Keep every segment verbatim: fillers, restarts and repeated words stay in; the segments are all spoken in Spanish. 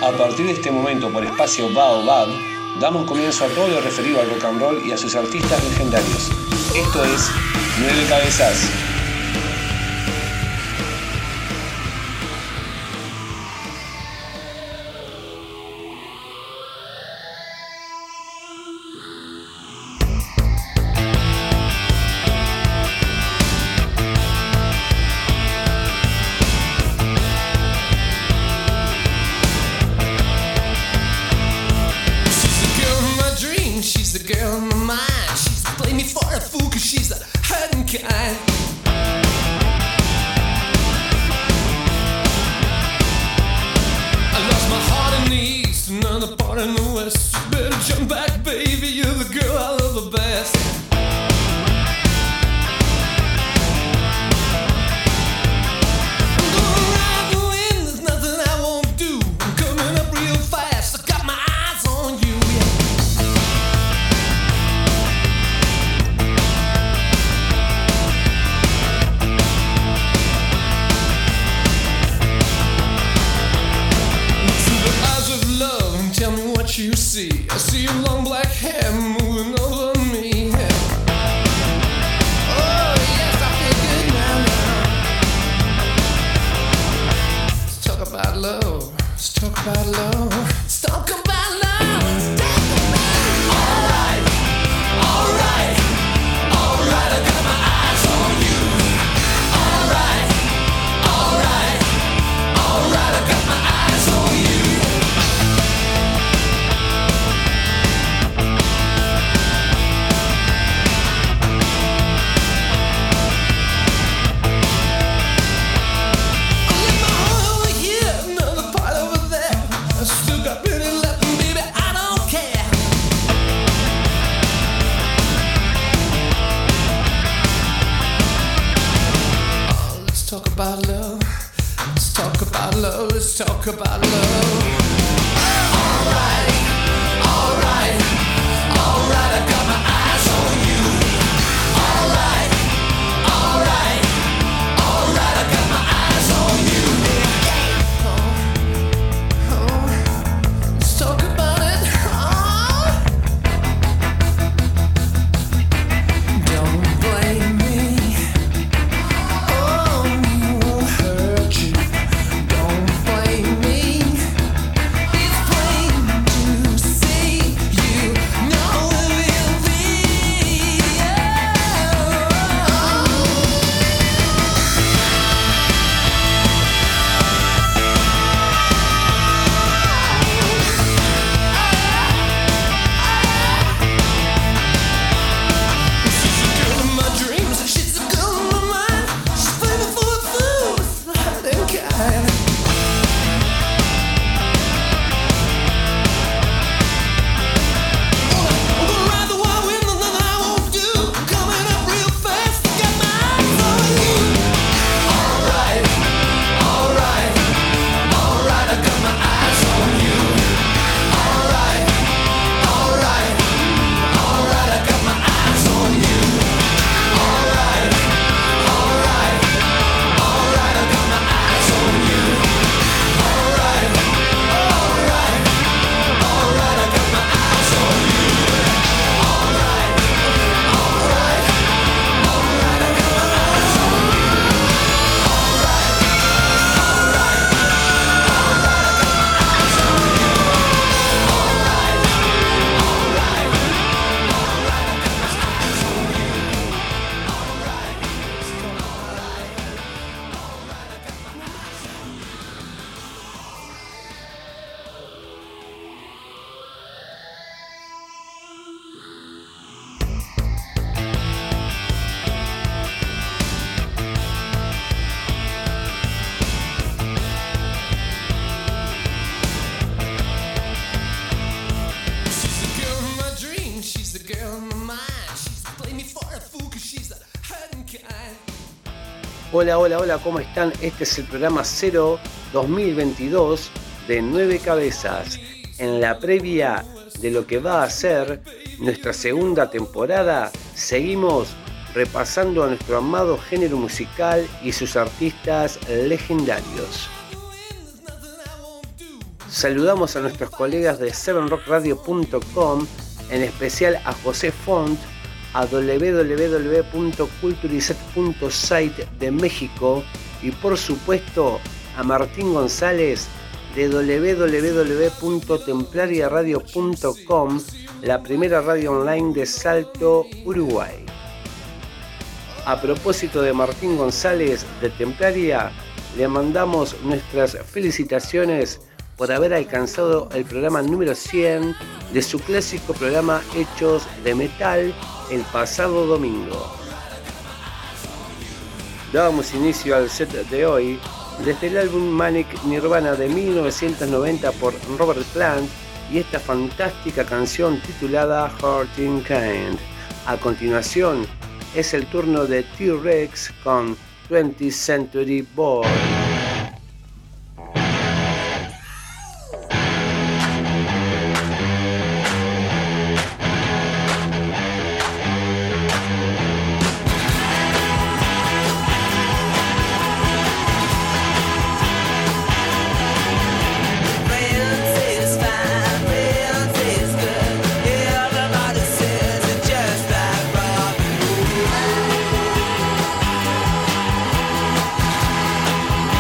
A partir de este momento, por espacio Baobab, damos comienzo a todo lo referido al rock and roll y a sus artistas legendarios. Esto es Nueve Cabezas. Hola, hola, hola, ¿cómo están? Este es el programa cero dos mil veintidós de Nueve Cabezas. En la previa de lo que va a ser nuestra segunda temporada, seguimos repasando a nuestro amado género musical y sus artistas legendarios. Saludamos a nuestros colegas de seven rock radio punto com, en especial a José Font, a doble u doble u doble u punto culturizet punto site de México y por supuesto a Martín González de doble u doble u doble u punto templaria radio punto com, la primera radio online de Salto, Uruguay. A propósito de Martín González de Templaria, le mandamos nuestras felicitaciones por haber alcanzado el programa número cien de su clásico programa Hechos de Metal el pasado domingo. Dábamos inicio al set de hoy desde el álbum Manic Nirvana de mil novecientos noventa por Robert Plant y esta fantástica canción titulada Hurting Kind. A continuación es el turno de T-Rex con twentieth Century Boy. Everybody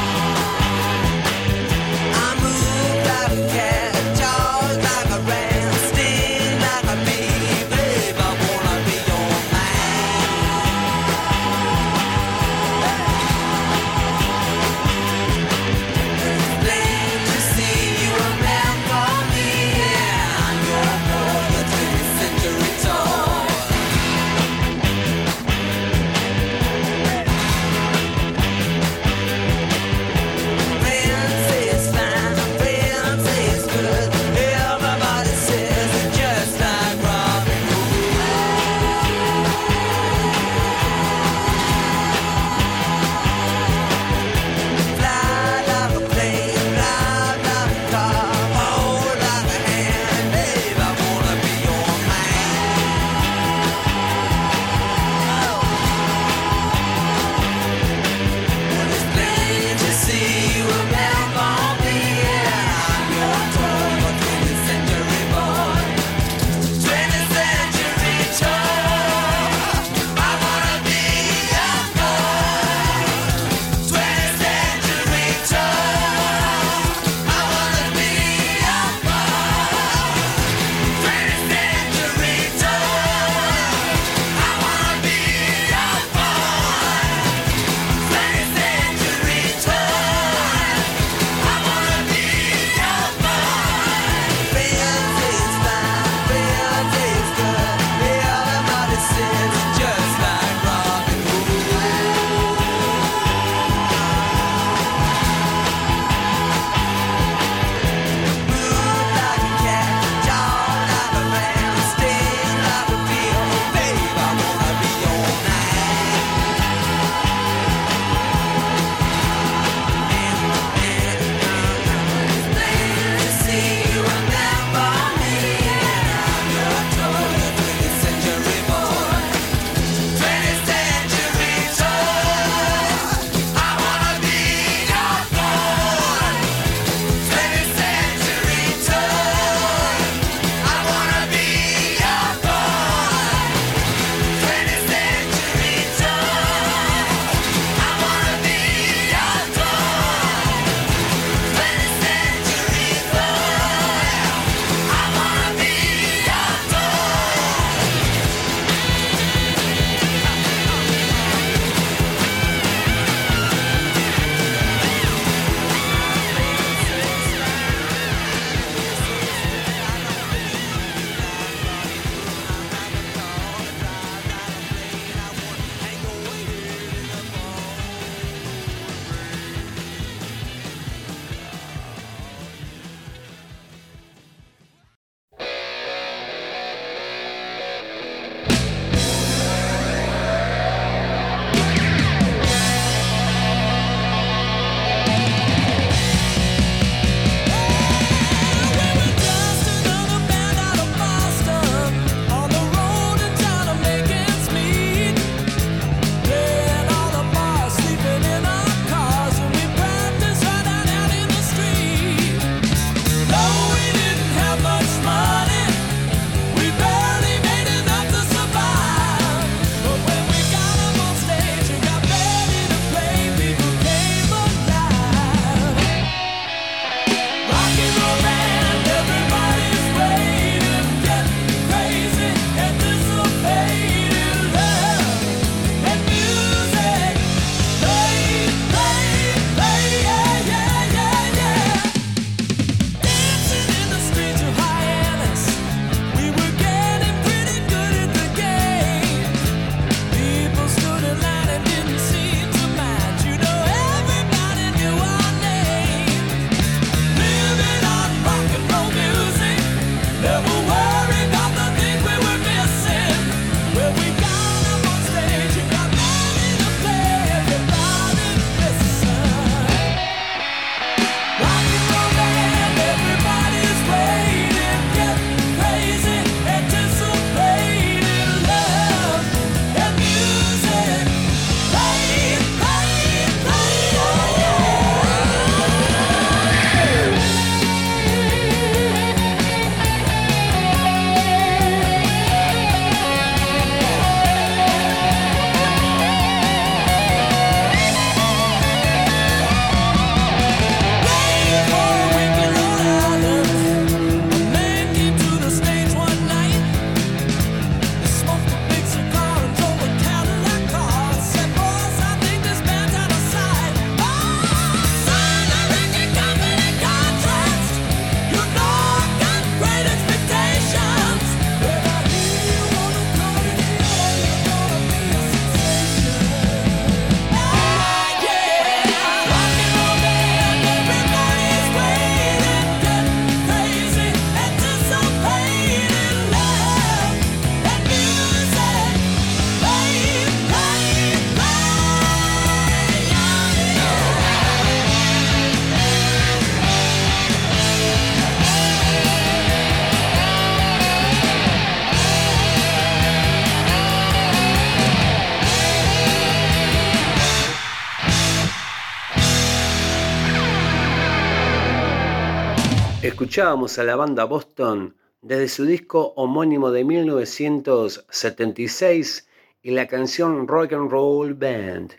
Escuchábamos a la banda Boston desde su disco homónimo de mil novecientos setenta y seis y la canción Rock and Roll Band.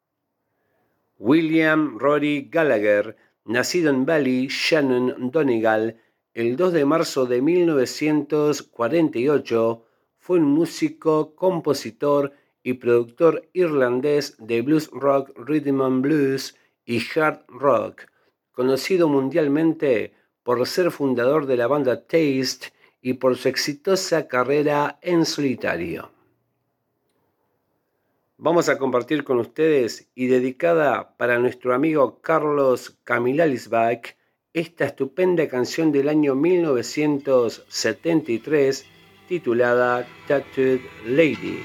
William Rory Gallagher, nacido en Ballyshannon, Donegal, el dos de marzo de mil novecientos cuarenta y ocho, fue un músico, compositor y productor irlandés de blues rock, rhythm and blues y hard rock, conocido mundialmente por ser fundador de la banda Taste y por su exitosa carrera en solitario. Vamos a compartir con ustedes y dedicada para nuestro amigo Carlos Camilalisbach esta estupenda canción del año mil novecientos setenta y tres titulada Tattooed Lady.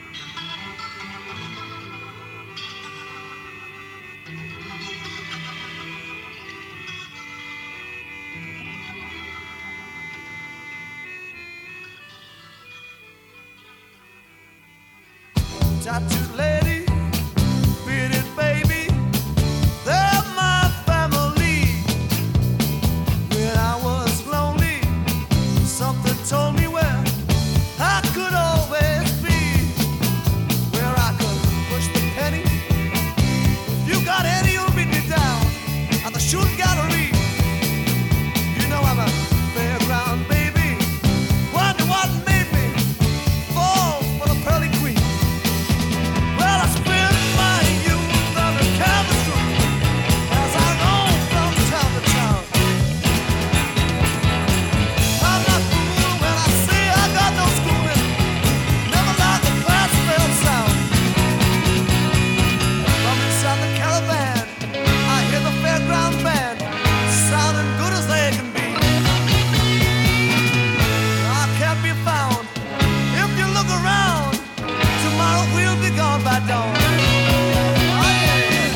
Tattooed lady, bearded baby, they're my family. When I was lonely, something told me where I could always be, where I could push the penny. If you got any, you'll meet me down at the shooting gallery. You know I'm a fairground baby. Wonder what made me fall for the pearly queen. Well, I spent my youth on the canvas room as I roamed from town to town. I'm not fool when I say I got no schooling, never like a class failed sound. From inside the caravan, I hear the fairground band sounding good as they can be. I can't be found if you look around. Tomorrow we'll be gone by dawn. Oh, yeah, yeah.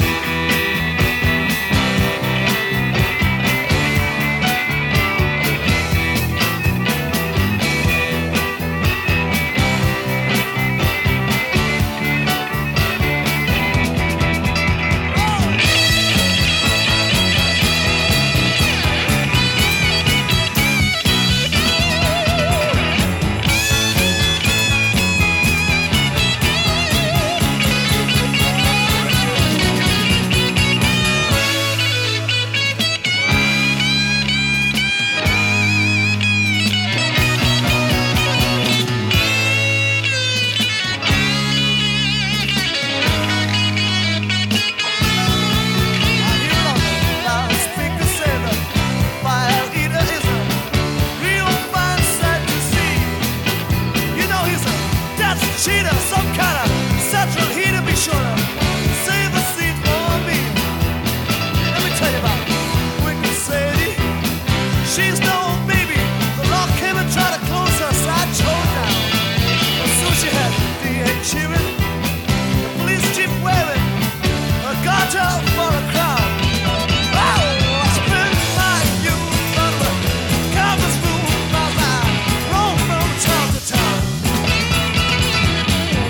I hear the loudspeaker say the fire eater is a real fine sight to see. You know he's a that's cheater, some kind of central heater. Be sure to save the seat for me. Let me tell you about Wicked Sadie. She's no baby. The law came and tried to close her side chode down. But soon she had D A cheering, the police chief wearing a garter for a crowd. Oh, I spent my youth on the canvas room as I roamed from town to town.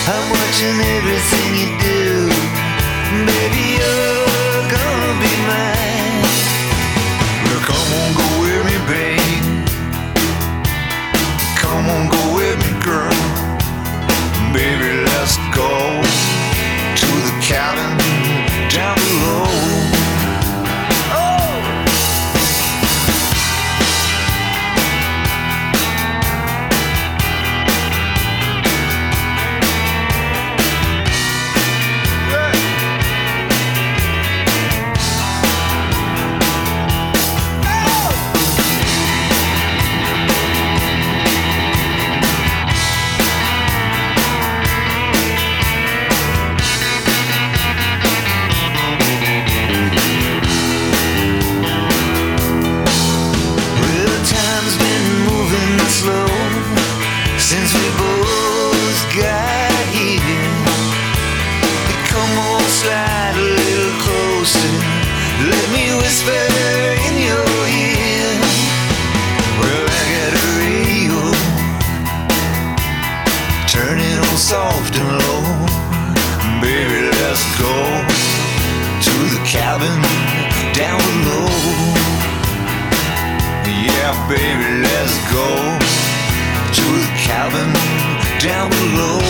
I'm watching everything you do. Baby, you're gonna be mine. Well, come on, go with me, babe. Come on, go with me, girl. Baby, let's go to the cabin down below. Since we both got here, come on, slide a little closer. Let me whisper in your ear. Well, I got a radio, turn it on soft and low. Baby, let's go to the cabin down below. Yeah, baby, let's go to the cabin down below.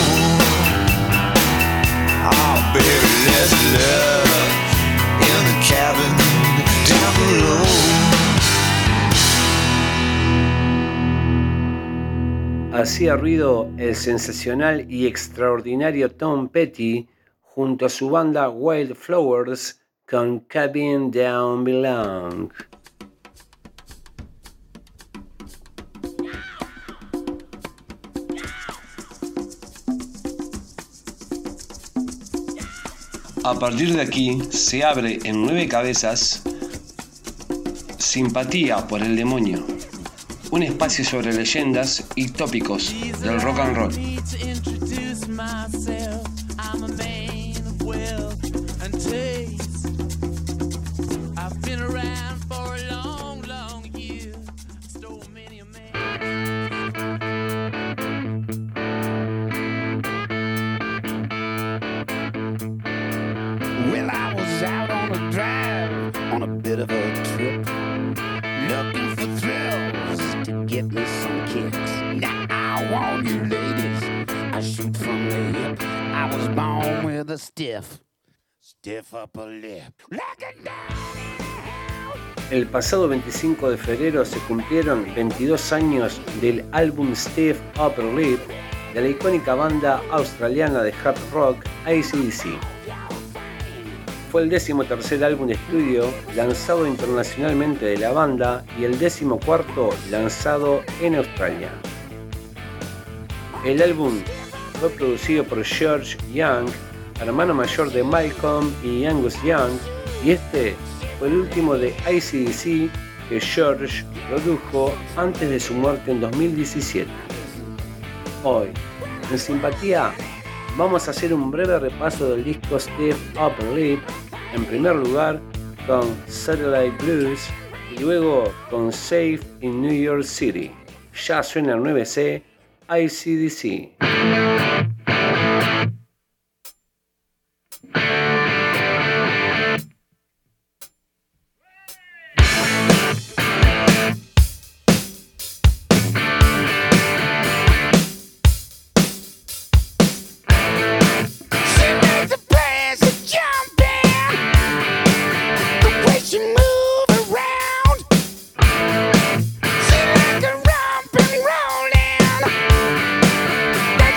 Oh, baby, let's love in the cabin down below. Hacía ruido el sensacional y extraordinario Tom Petty junto a su banda Wildflowers con Cabin Down Below. A partir de aquí se abre en Nueve Cabezas Simpatía por el Demonio, un espacio sobre leyendas y tópicos del rock and roll. El pasado veinticinco de febrero se cumplieron veintidós años del álbum Stiff Upper Lip de la icónica banda australiana de hard rock A C D C. Fue el decimotercer álbum de estudio lanzado internacionalmente de la banda y el decimocuarto lanzado en Australia. El álbum fue producido por George Young, hermano mayor de Malcolm y Angus Young, y este fue el último de A C D C que George produjo antes de su muerte en dos mil diecisiete. Hoy, en Simpatía, vamos a hacer un breve repaso del disco Stiff Upper Lip, en primer lugar con Satellite Blues y luego con Safe in New York City. Ya suena el nueve C, A C D C. That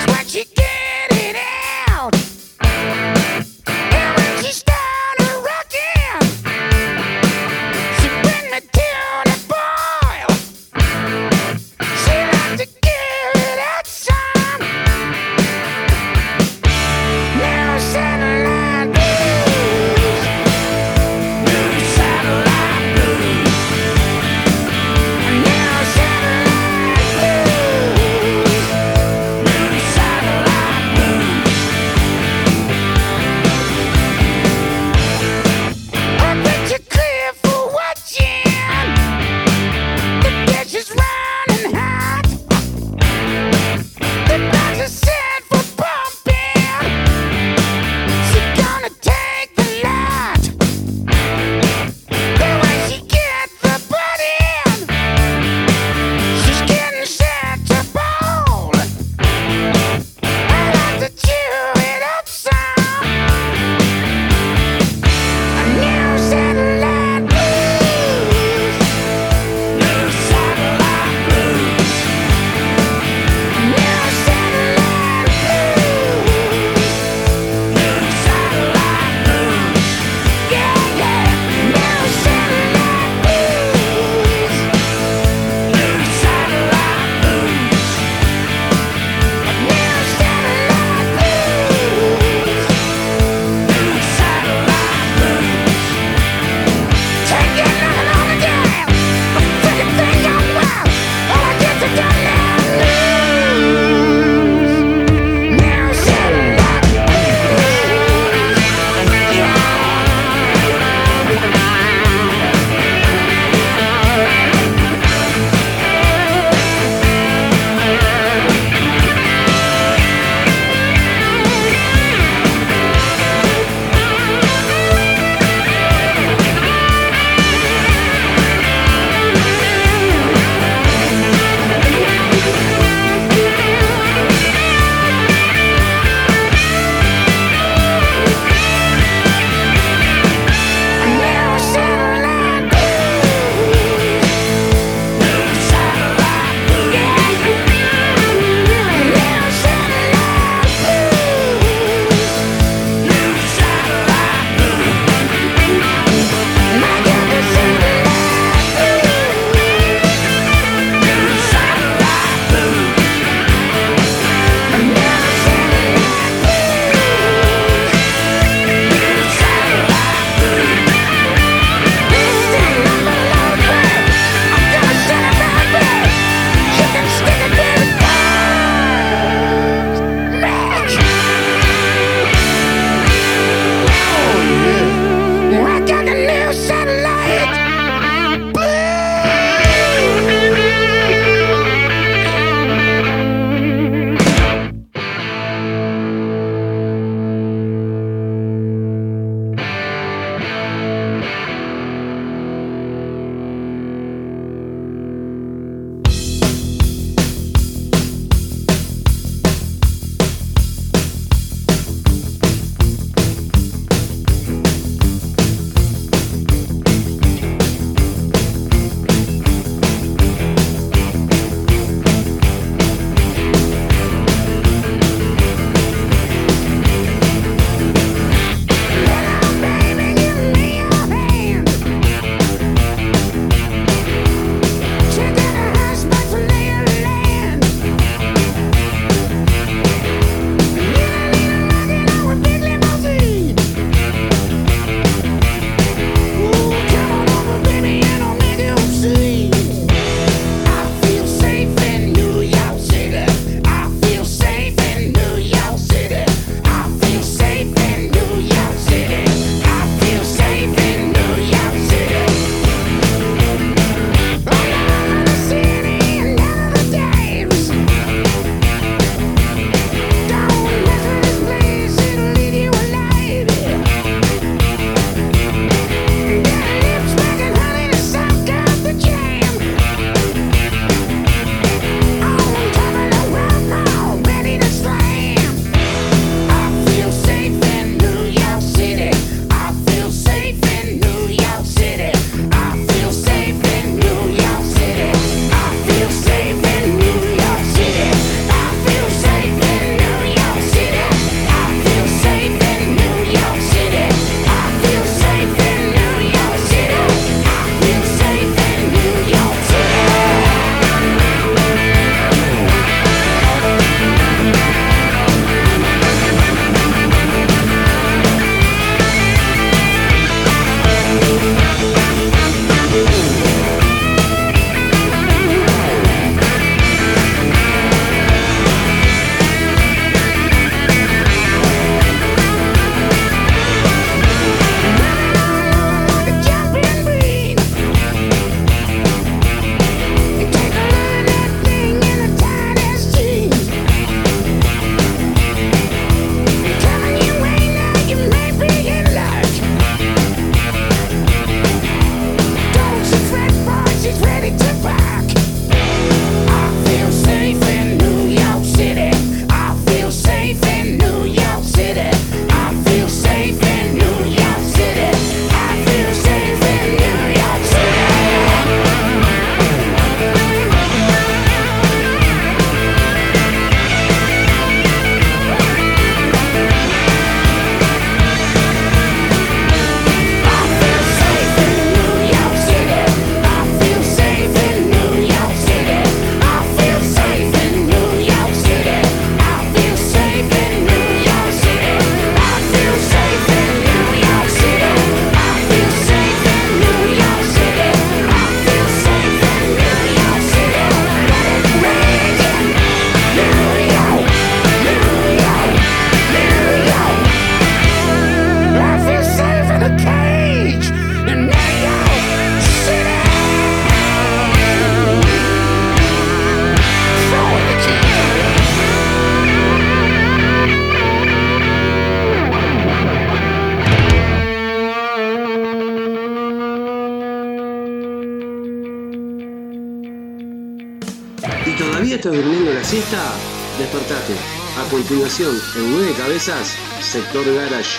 estás durmiendo la siesta? Despertate. A continuación, en Nueve Cabezas, Sector Garage.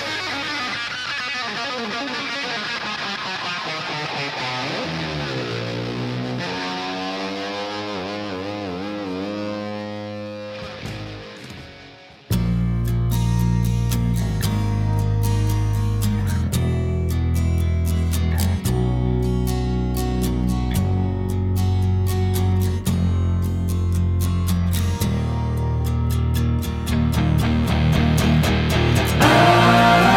Ah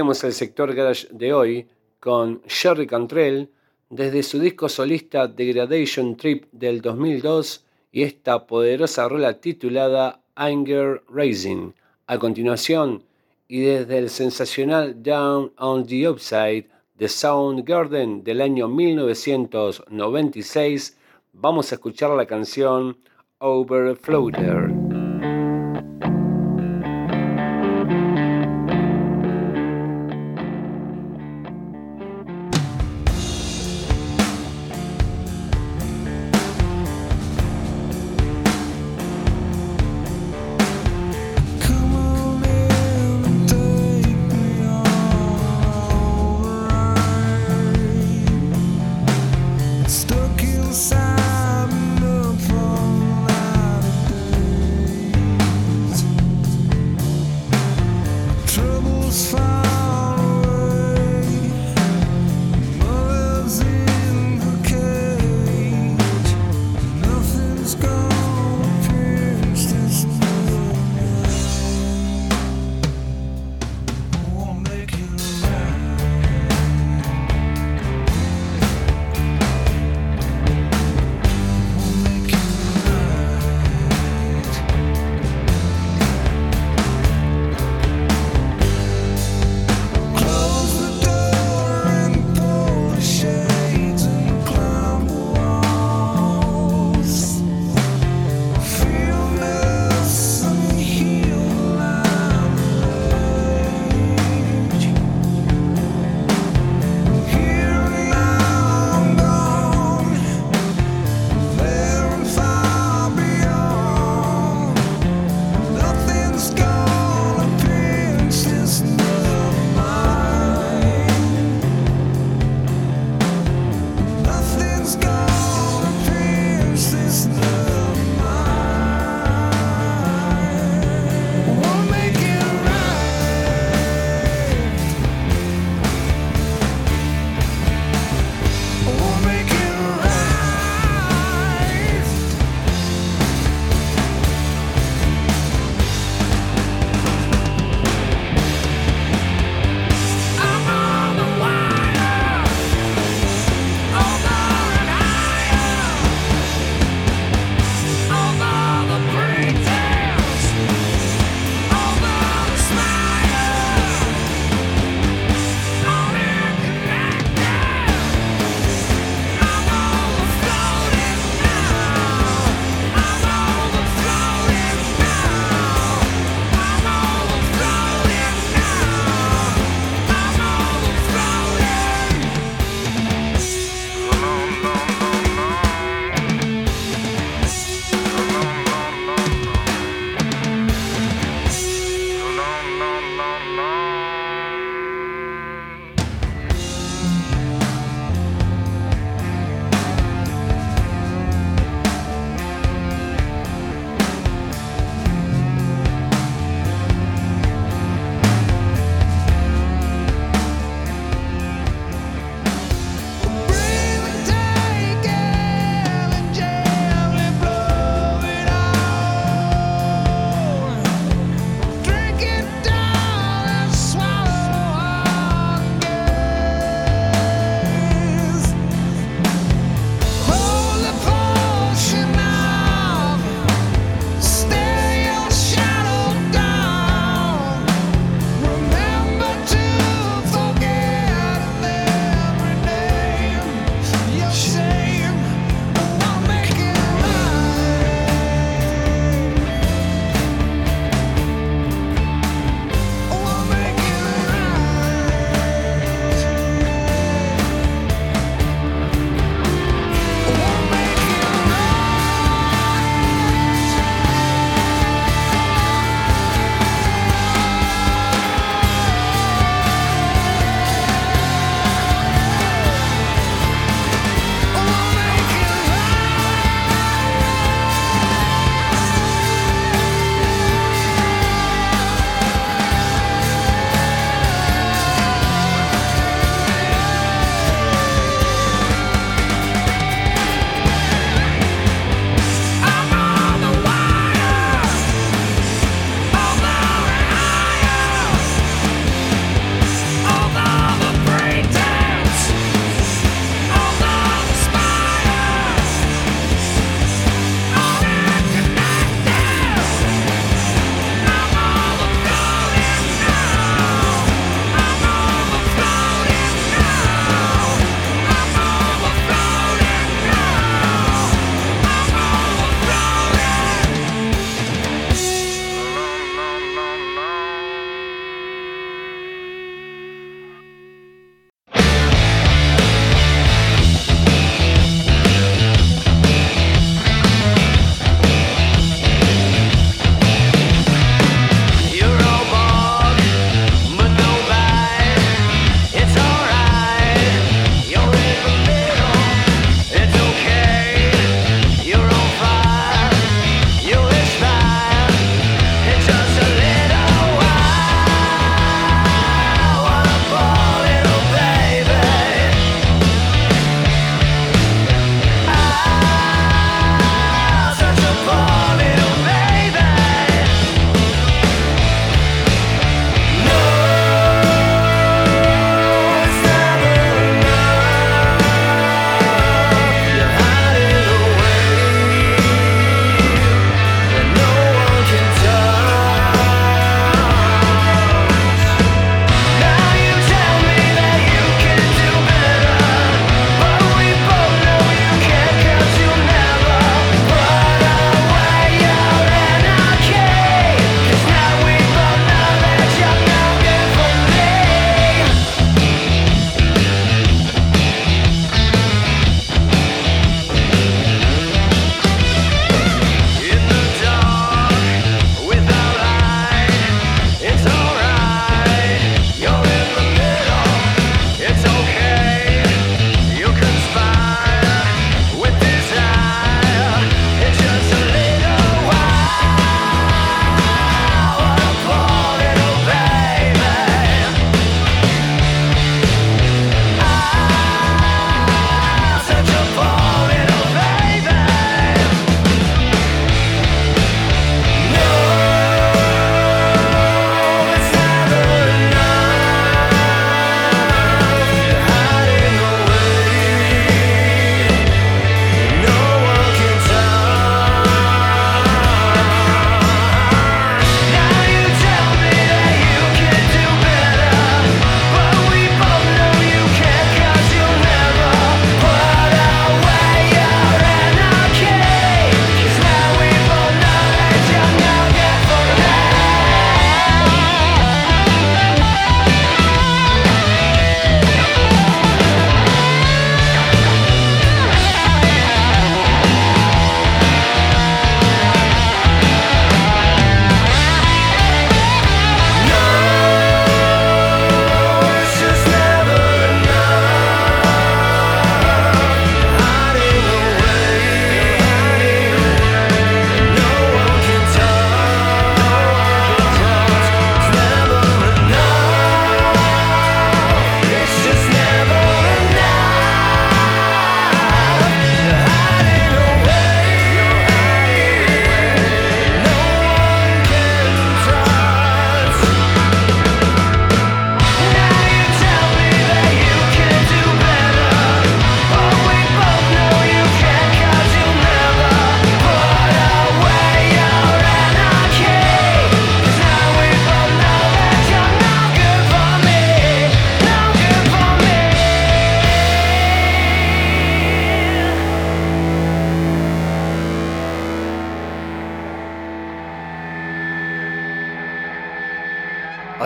Arrancamos el sector garage de hoy con Jerry Cantrell desde su disco solista Degradation Trip del dos mil dos y esta poderosa rola titulada Anger Rising. A continuación, y desde el sensacional Down on the Upside de Soundgarden del año mil novecientos noventa y seis, vamos a escuchar la canción Overfloater. Stuck inside me up all night.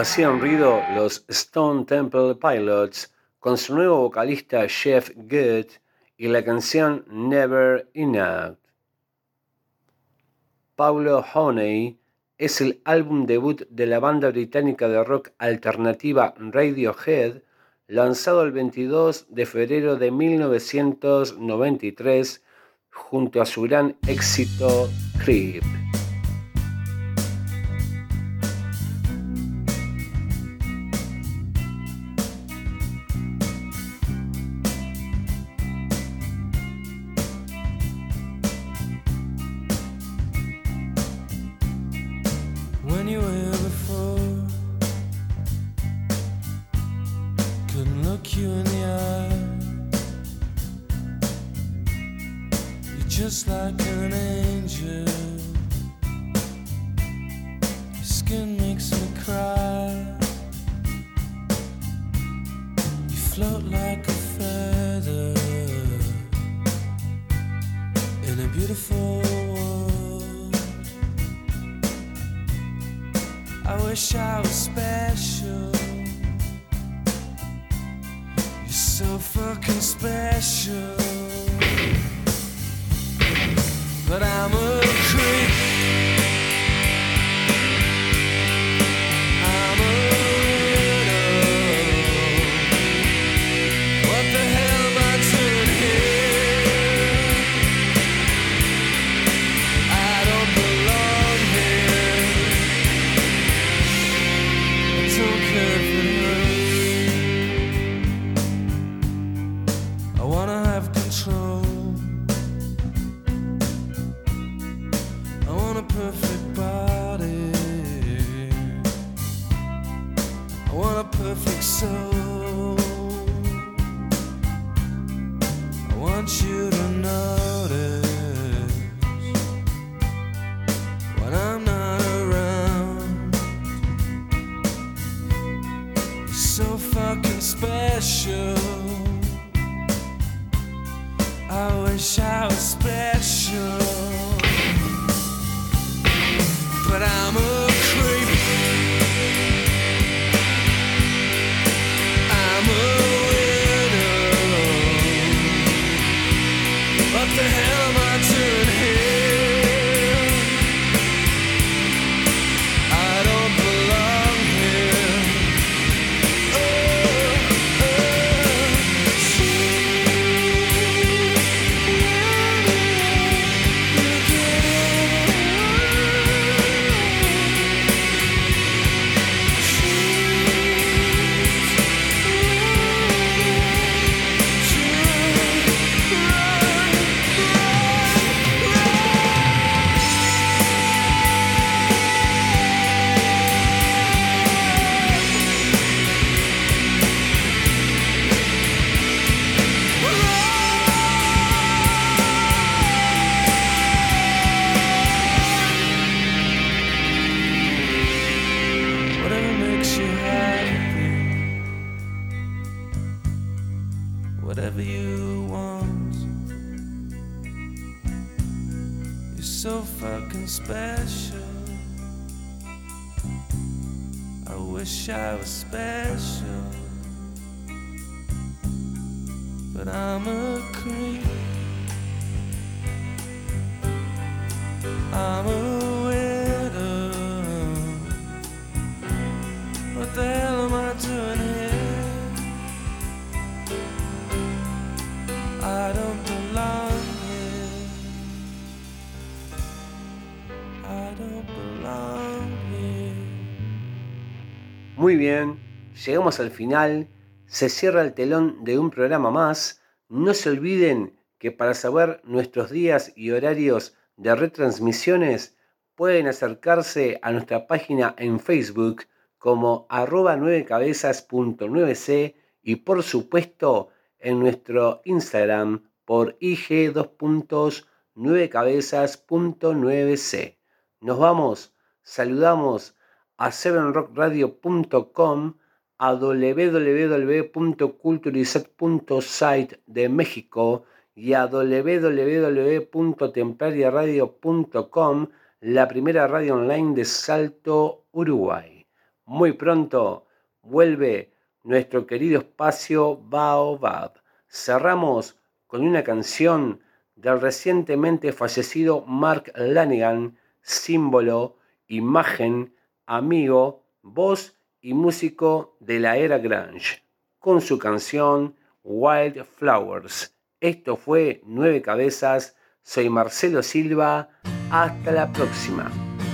Hacían ruido los Stone Temple Pilots con su nuevo vocalista Jeff Good y la canción Never Enough. Paulo Honey es el álbum debut de la banda británica de rock alternativa Radiohead, lanzado el veintidós de febrero de mil novecientos noventa y tres junto a su gran éxito Creep. Just like an angel, your skin makes me cry. You float like a feather in a beautiful world. I wish I was special. You're so fucking special. But I'm a creep. I'm a widow. What the hell am I doing here? I don't belong here. I don't care if it hurts. I wanna have control. Perfect body, I want a perfect soul. I want you to notice when I'm not around. You're so fucking special. I wish I was special. But I'm a creep. I'm a widow. What the hell am I doing here? I don't belong here. Oh, oh, whatever you want. You're so fucking special. I wish I was special, but I'm a creep. I'm a widow. What the hell am I doing here? I don't belong here. I don't belong here. Muy bien, llegamos al final, se cierra el telón de un programa más. No se olviden que para saber nuestros días y horarios de retransmisiones pueden acercarse a nuestra página en Facebook como arroba nueve cabezas punto nueve c y por supuesto en nuestro Instagram por I G dos puntos nueve cabezas punto nueve c. Nos vamos, saludamos a seven rock radio punto com, a w w w punto culturizat punto site de México y a w w w punto templaria radio punto com, la primera radio online de Salto, Uruguay. Muy pronto vuelve nuestro querido espacio Baobab. Cerramos con una canción del recientemente fallecido Mark Lanegan, símbolo, imagen, amigo, voz y músico de la era grunge, con su canción Wildflowers. Esto fue Nueve Cabezas. Soy Marcelo Silva. Hasta la próxima.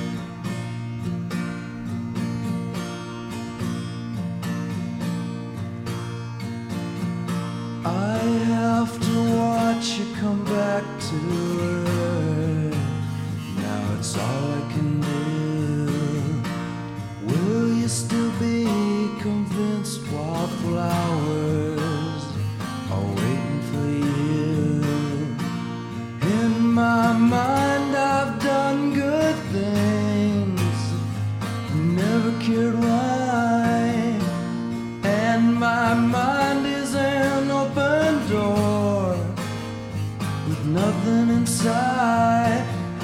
I have to watch you come back to earth. Now it's all I can do. Will you still be convinced while flowers are waiting for you? In my mind I've done good things, never cared why, and my mind is an open door with nothing inside.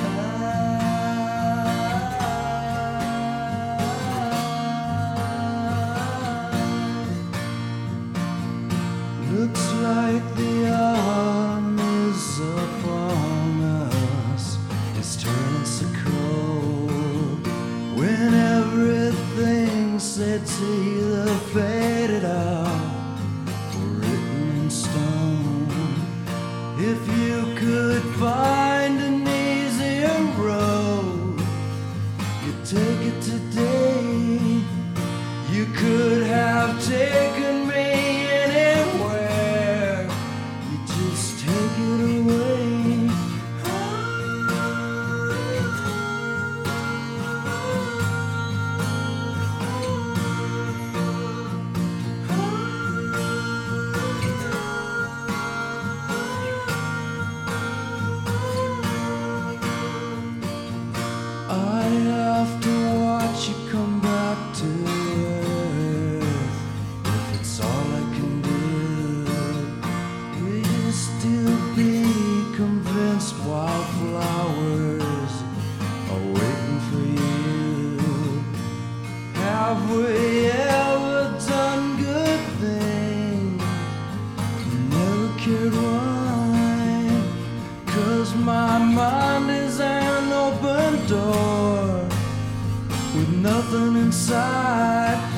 Looks like the autumn is upon us. It's turning so cold when everything said to either faded out or written in stone. If you could find an easier road, you'd take it today. You could have taken me anywhere. You just take it away. I have to watch you come back to earth. If it's all I can do, will you still be convinced while flowers are waiting for you? Have we ever done good things? Never cared why. 'Cause my mind is an open door with nothing inside.